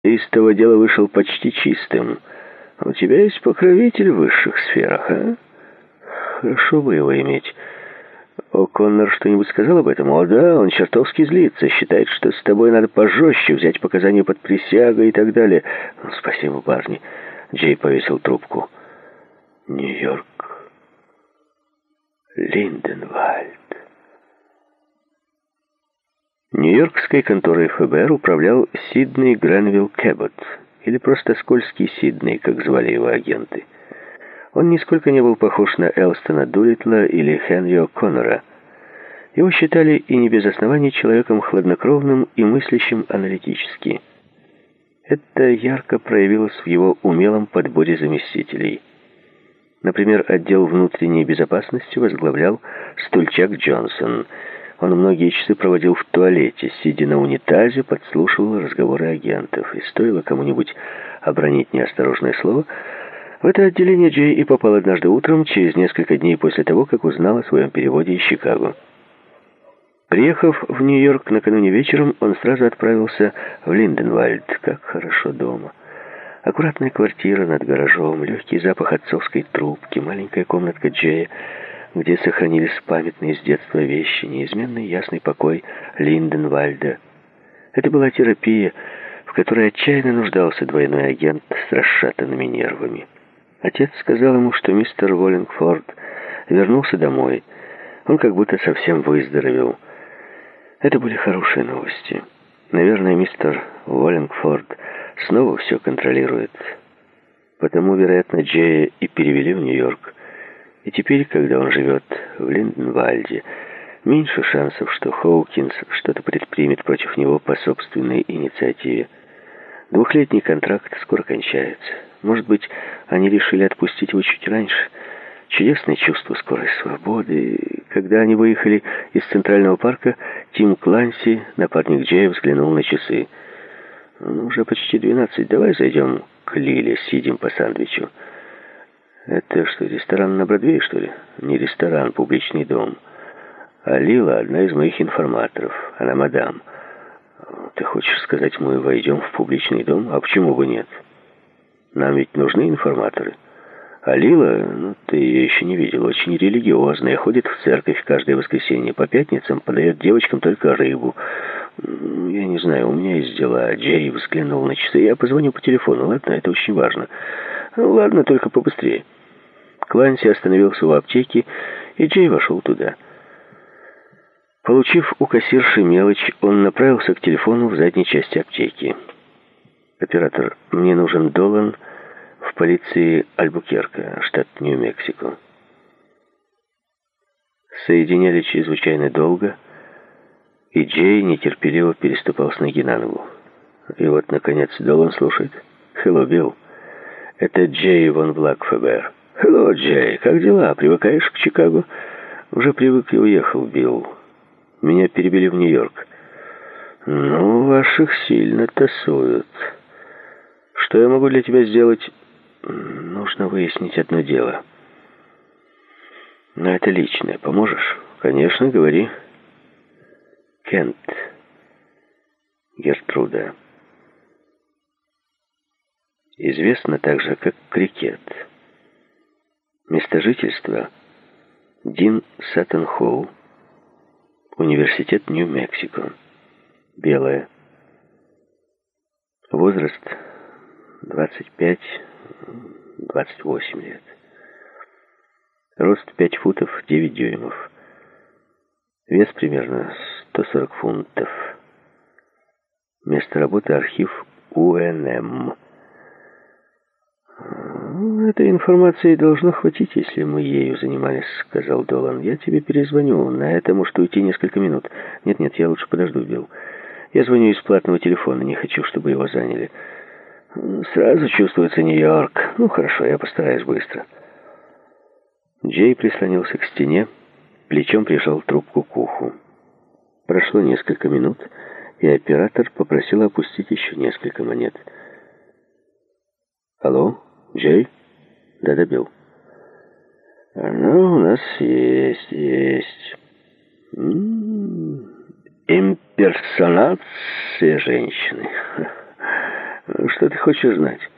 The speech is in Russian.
Ты из того дела вышел почти чистым. У тебя есть покровитель в высших сферах, а? Хорошо бы его иметь. О'Коннор что-нибудь сказал об этом? О, да, он чертовски злится, считает, что с тобой надо пожестче, взять показания под присягой и так далее. Спасибо, парни. Джей повесил трубку. Нью-Йорк. Линденвальд. Нью-Йоркской конторой ФБР управлял Сидней Гренвилл Кэббот, или просто Скользкий Сидней, как звали его агенты. Он нисколько не был похож на Элстона Дулиттла или Хенри О'Коннора. Его считали, и не без оснований, человеком хладнокровным и мыслящим аналитически. Это ярко проявилось в его умелом подборе заместителей. Например, отдел внутренней безопасности возглавлял Стульчак Джонсон. Он многие часы проводил в туалете, сидя на унитазе, подслушивал разговоры агентов. И стоило кому-нибудь обронить неосторожное слово, в это отделение Джей и попал однажды утром, через несколько дней после того, как узнал о своем переводе из Чикаго. Приехав в Нью-Йорк накануне вечером, он сразу отправился в Линденвальд. Как хорошо дома. Аккуратная квартира над гаражом, легкий запах отцовской трубки, маленькая комнатка Джея, где сохранились памятные с детства вещи, неизменный ясный покой Линденвальда. Это была терапия, в которой отчаянно нуждался двойной агент с расшатанными нервами. Отец сказал ему, что мистер Уоллингфорд вернулся домой. Он как будто совсем выздоровел. Это были хорошие новости. Наверное, мистер Уоллингфорд снова все контролирует. Потому, вероятно, Джея и перевели в Нью-Йорк. И теперь, когда он живет в Линденвальде, меньше шансов, что Хоукинс что-то предпримет против него по собственной инициативе. Двухлетний контракт скоро кончается. Может быть, они решили отпустить его чуть раньше. Чудесное чувство скорой свободы. Когда они выехали из Центрального парка, Тим Кланси, напарник Джея, взглянул на часы. Уже почти 12. Давай зайдем к Лиле, съедим по сэндвичу. Это что, ресторан на Бродвее, что ли? Не ресторан, публичный дом. А Лила одна из моих информаторов. Она мадам. Ты хочешь сказать, мы войдем в публичный дом? А почему бы нет? Нам ведь нужны информаторы. А Лила, ты ее еще не видел, очень религиозная, ходит в церковь каждое воскресенье, по пятницам подает девочкам только рыбу. Я не знаю, у меня есть дела. Джей взглянул на часы. Я позвоню по телефону, ладно? Это очень важно. Ладно, только побыстрее. Кланси остановился у аптеки, и Джей вошел туда. Получив у кассирши мелочь, он направился к телефону в задней части аптеки. «Оператор, мне нужен Долан в полиции Альбукерка, штат Нью-Мексико». Соединяли чрезвычайно долго, и Джей нетерпеливо переступал с ноги на ногу. И вот, наконец, Долан слушает. «Хелло, Билл. Это Джей Вон Влак, ФБР». «Хелло, Джей. Как дела? Привыкаешь к Чикаго?» «Уже привык и уехал, Билл. Меня перевели в Нью-Йорк». «Ну, ваших сильно тасуют. Что я могу для тебя сделать?» «Нужно выяснить одно дело». «Но это личное. Поможешь?» «Конечно, говори». «Кент. Гертруда. Известно также как Крикет. Место жительства — Дин Саттон-Холл, Университет Нью-Мексико. Белая. Возраст 25-28 лет. Рост 5 футов 9 дюймов. Вес примерно 140 фунтов. Место работы — архив УНМ. «Этой информации должно хватить, если мы ею занимались», — сказал Долан. «Я тебе перезвоню. На это может уйти несколько минут». «Нет, я лучше подожду, Билл. Я звоню из платного телефона. Не хочу, чтобы его заняли». «Сразу чувствуется Нью-Йорк. Ну, хорошо, я постараюсь быстро». Джей прислонился к стене, плечом прижал трубку к уху. Прошло несколько минут, и оператор попросил опустить еще несколько монет. «Алло, Джей?» «Да, Билл». «Ну, у нас есть. Имперсонация женщины. Что ты хочешь знать?